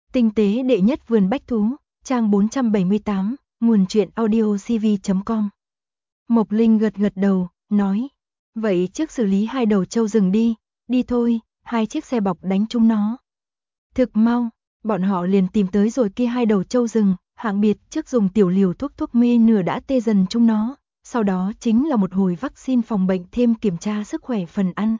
Tinh tế đệ nhất vườn bách thú, trang 478, nguồn truyện audiocv.com. Mộc Linh gật gật đầu, nói, vậy trước xử lý hai đầu trâu rừng đi thôi, hai chiếc xe bọc đánh chúng nó. Thực mau, bọn họ liền tìm tới rồi kia hai đầu trâu rừng, Hạng Biệt trước dùng tiểu liều thuốc mê nửa đã tê dần chúng nó, sau đó chính là một hồi vaccine phòng bệnh thêm kiểm tra sức khỏe phần ăn.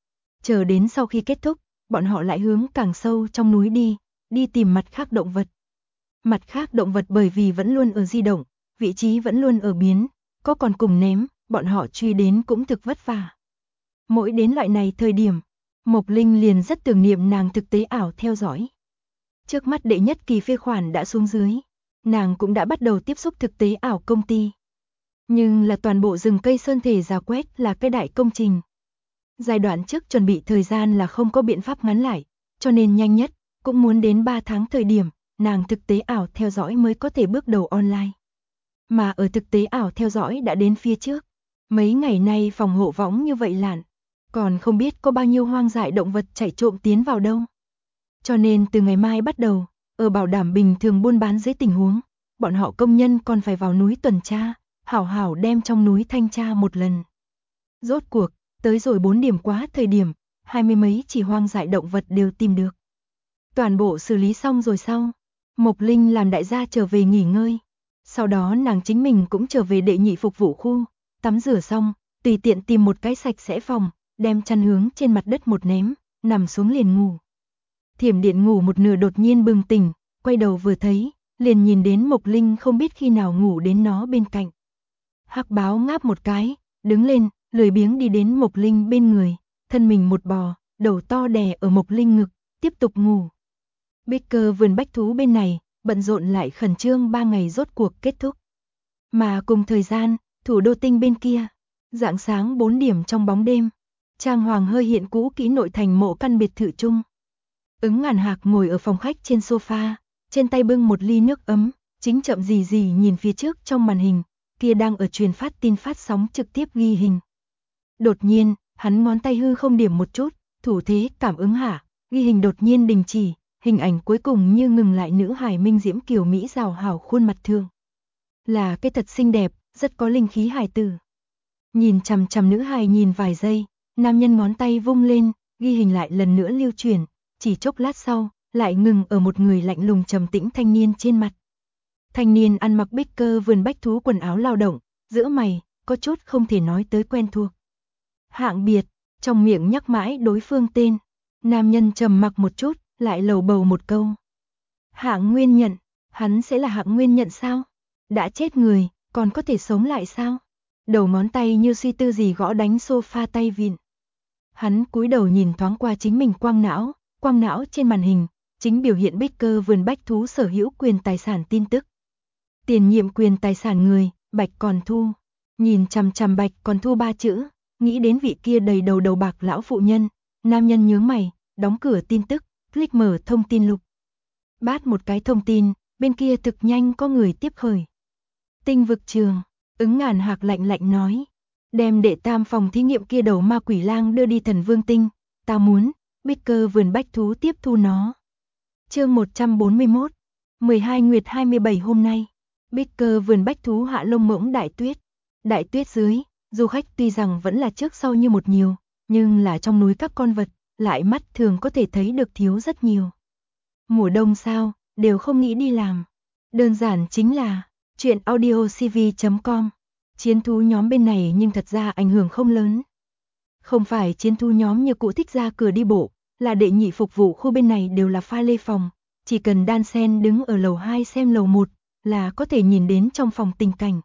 Chờ đến sau khi kết thúc, bọn họ lại hướng càng sâu trong núi đi tìm mặt khác động vật. Mặt khác động vật bởi vì vẫn luôn ở di động, vị trí vẫn luôn ở biến, có còn cùng ném, bọn họ truy đến cũng thực vất vả. Mỗi đến loại này thời điểm, Mộc Linh liền rất tưởng niệm nàng thực tế ảo theo dõi. Trước mắt đệ nhất kỳ phê khoản đã xuống dưới, nàng cũng đã bắt đầu tiếp xúc thực tế ảo công ty. Nhưng là toàn bộ rừng cây sơn thể rào quét là cái đại công trình. Giai đoạn trước chuẩn bị thời gian là không có biện pháp ngắn lại, cho nên nhanh nhất, cũng muốn đến 3 tháng thời điểm, nàng thực tế ảo theo dõi mới có thể bước đầu online. Mà ở thực tế ảo theo dõi đã đến phía trước, mấy ngày nay phòng hộ võng như vậy lạn, còn không biết có bao nhiêu hoang dại động vật chạy trộm tiến vào đâu. Cho nên từ ngày mai bắt đầu, ở bảo đảm bình thường buôn bán dưới tình huống, bọn họ công nhân còn phải vào núi tuần tra, hảo hảo đem trong núi thanh tra một lần. Rốt cuộc, tới rồi 4 điểm quá thời điểm, 20 mấy chỉ hoang dại động vật đều tìm được. Toàn bộ xử lý xong rồi sau, Mộc Linh làm đại gia trở về nghỉ ngơi. Sau đó nàng chính mình cũng trở về đệ nhị phục vụ khu, tắm rửa xong, tùy tiện tìm một cái sạch sẽ phòng, đem chăn hướng trên mặt đất một ném, nằm xuống liền ngủ. Thiểm Điện ngủ một nửa đột nhiên bừng tỉnh, quay đầu vừa thấy, liền nhìn đến Mộc Linh không biết khi nào ngủ đến nó bên cạnh. Hắc báo ngáp một cái, đứng lên, lười biếng đi đến Mộc Linh bên người, thân mình một bò, đầu to đè ở Mộc Linh ngực, tiếp tục ngủ. Baker vườn bách thú bên này, bận rộn lại khẩn trương 3 ngày rốt cuộc kết thúc. Mà cùng thời gian, thủ đô Tinh bên kia, rạng sáng 4 điểm trong bóng đêm, trang hoàng hơi hiện cũ kỹ nội thành mộ căn biệt thự chung. Ứng Ngàn Hạc ngồi ở phòng khách trên sofa, trên tay bưng một ly nước ấm, chính chậm gì nhìn phía trước trong màn hình, kia đang ở truyền phát tin phát sóng trực tiếp ghi hình. Đột nhiên, hắn ngón tay hư không điểm một chút, thủ thế cảm ứng hạ, ghi hình đột nhiên đình chỉ, hình ảnh cuối cùng như ngừng lại nữ hài minh diễm kiều mỹ rào hảo khuôn mặt thường. Là cái thật xinh đẹp, rất có linh khí hài tử. Nhìn chằm chằm nữ hài nhìn vài giây, nam nhân ngón tay vung lên, ghi hình lại lần nữa lưu truyền, chỉ chốc lát sau, lại ngừng ở một người lạnh lùng trầm tĩnh thanh niên trên mặt. Thanh niên ăn mặc Baker vườn bách thú quần áo lao động, giữa mày, có chút không thể nói tới quen thuộc. Hạng Biệt, trong miệng nhắc mãi đối phương tên, nam nhân trầm mặc một chút, lại lầu bầu một câu. Hạng Nguyên Nhận, hắn sẽ là Hạng Nguyên Nhận sao? Đã chết người, còn có thể sống lại sao? Đầu ngón tay như suy tư gì gõ đánh sofa tay vịn. Hắn cúi đầu nhìn thoáng qua chính mình quang não trên màn hình, chính biểu hiện Baker vườn bách thú sở hữu quyền tài sản tin tức. Tiền nhiệm quyền tài sản người, Bạch Còn Thu. Nhìn chằm chằm Bạch Còn Thu 3 chữ, nghĩ đến vị kia đầy đầu bạc lão phụ nhân, nam nhân nhướng mày, đóng cửa tin tức, click mở thông tin lục. Bát một cái thông tin, bên kia thực nhanh có người tiếp khởi. Tinh vực trường, Ứng Ngàn Hạc lạnh lạnh nói, đem đệ tam phòng thí nghiệm kia đầu ma quỷ lang đưa đi Thần Vương Tinh, ta muốn, Baker vườn bách thú tiếp thu nó. Chương 141, 12 Nguyệt 27 hôm nay, Baker vườn bách thú hạ lông mỗng đại tuyết. Đại tuyết dưới, du khách tuy rằng vẫn là trước sau như một nhiều, nhưng là trong núi các con vật, lại mắt thường có thể thấy được thiếu rất nhiều. Mùa đông sao, đều không nghĩ đi làm. Đơn giản chính là, chuyện audiocv.com. Chiến thú nhóm bên này nhưng thật ra ảnh hưởng không lớn. Không phải chiến thú nhóm như cụ thích ra cửa đi bộ, là đệ nhị phục vụ khu bên này đều là pha lê phòng. Chỉ cần đan sen đứng ở lầu 2 xem lầu 1, là có thể nhìn đến trong phòng tình cảnh.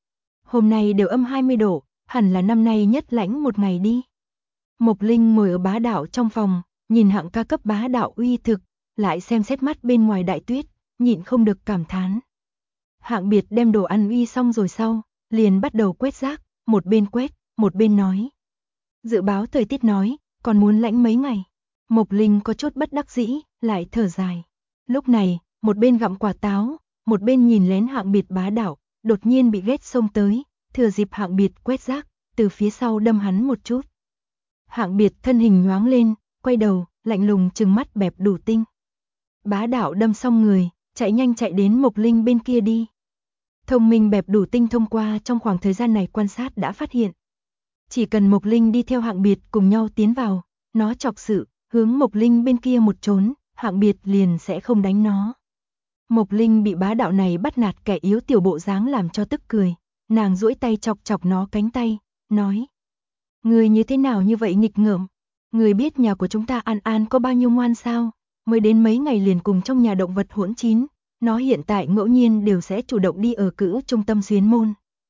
Hôm nay đều âm 20 độ, hẳn là năm nay nhất lạnh một ngày đi. Mộc Linh ngồi ở bá đạo trong phòng, nhìn hạng ca cấp bá đạo uy thực, lại xem xét mắt bên ngoài đại tuyết, nhịn không được cảm thán. Hạng Biệt đem đồ ăn uy xong rồi sau, liền bắt đầu quét rác, một bên quét, một bên nói. Dự báo thời tiết nói, còn muốn lạnh mấy ngày. Mộc Linh có chút bất đắc dĩ, lại thở dài. Lúc này, một bên gặm quả táo, một bên nhìn lén Hạng Biệt bá đạo, đột nhiên bị ghét xông tới, thừa dịp Hạng Biệt quét rác, từ phía sau đâm hắn một chút. Hạng Biệt thân hình nhoáng lên, quay đầu, lạnh lùng trừng mắt bẹp đủ tinh. Bá đạo đâm xong người, chạy nhanh chạy đến Mộc Linh bên kia đi. Thông minh bẹp đủ tinh thông qua trong khoảng thời gian này quan sát đã phát hiện. Chỉ cần Mộc Linh đi theo Hạng Biệt cùng nhau tiến vào, nó chọc sự, hướng Mộc Linh bên kia một trốn, Hạng Biệt liền sẽ không đánh nó. Mộc Linh bị bá đạo này bắt nạt kẻ yếu tiểu bộ dáng làm cho tức cười, nàng duỗi tay chọc chọc nó cánh tay, nói: "Người như thế nào như vậy nghịch ngợm? Người biết nhà của chúng ta An An có bao nhiêu ngoan sao? Mới đến mấy ngày liền cùng trong nhà động vật hỗn chín, nó hiện tại ngẫu nhiên đều sẽ chủ động đi ở cữ trung tâm xuyến môn."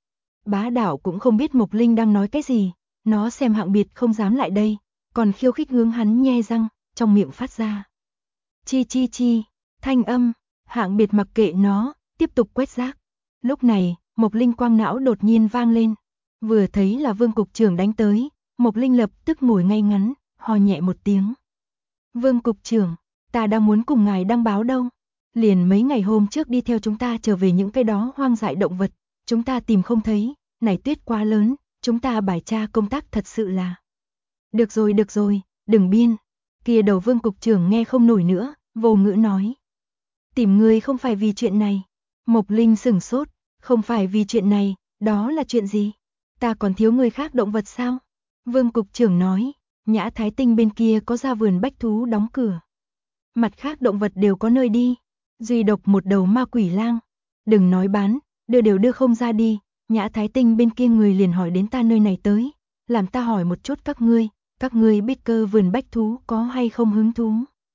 Bá đạo cũng không biết Mộc Linh đang nói cái gì, nó xem Hạng Biệt không dám lại đây, còn khiêu khích hướng hắn nhe răng, trong miệng phát ra chi chi chi thanh âm. Hạng Biệt mặc kệ nó, tiếp tục quét rác. Lúc này, Mộc Linh quang não đột nhiên vang lên, vừa thấy là Vương cục trưởng đánh tới, Mộc Linh lập tức ngồi ngay ngắn, ho nhẹ một tiếng. "Vương cục trưởng, ta đang muốn cùng ngài đăng báo đâu. Liền mấy ngày hôm trước đi theo chúng ta trở về những cái đó hoang dại động vật, chúng ta tìm không thấy, này tuyết quá lớn, chúng ta bài tra công tác thật sự là..." Được rồi, đừng biên." Kia đầu Vương cục trưởng nghe không nổi nữa, vô ngữ nói: "Tìm ngươi không phải vì chuyện này." Mộc Linh sửng sốt, "Không phải vì chuyện này, đó là chuyện gì? Ta còn thiếu người khác động vật sao?" Vương cục trưởng nói: "Nhã Thái Tinh bên kia có ra vườn bách thú đóng cửa. Mặt khác động vật đều có nơi đi, duy độc một đầu ma quỷ lang. Đừng nói bán, đưa đều đưa không ra đi. Nhã Thái Tinh bên kia người liền hỏi đến ta nơi này tới, làm ta hỏi một chút các ngươi biết cơ vườn bách thú có hay không hứng thú?"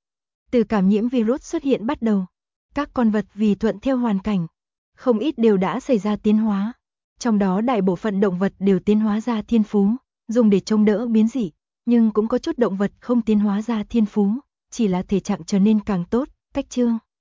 Từ cảm nhiễm virus xuất hiện bắt đầu, các con vật vì thuận theo hoàn cảnh, không ít đều đã xảy ra tiến hóa. Trong đó đại bộ phận động vật đều tiến hóa ra thiên phú, dùng để chống đỡ biến dị, nhưng cũng có chút động vật không tiến hóa ra thiên phú, chỉ là thể trạng trở nên càng tốt, cách chương.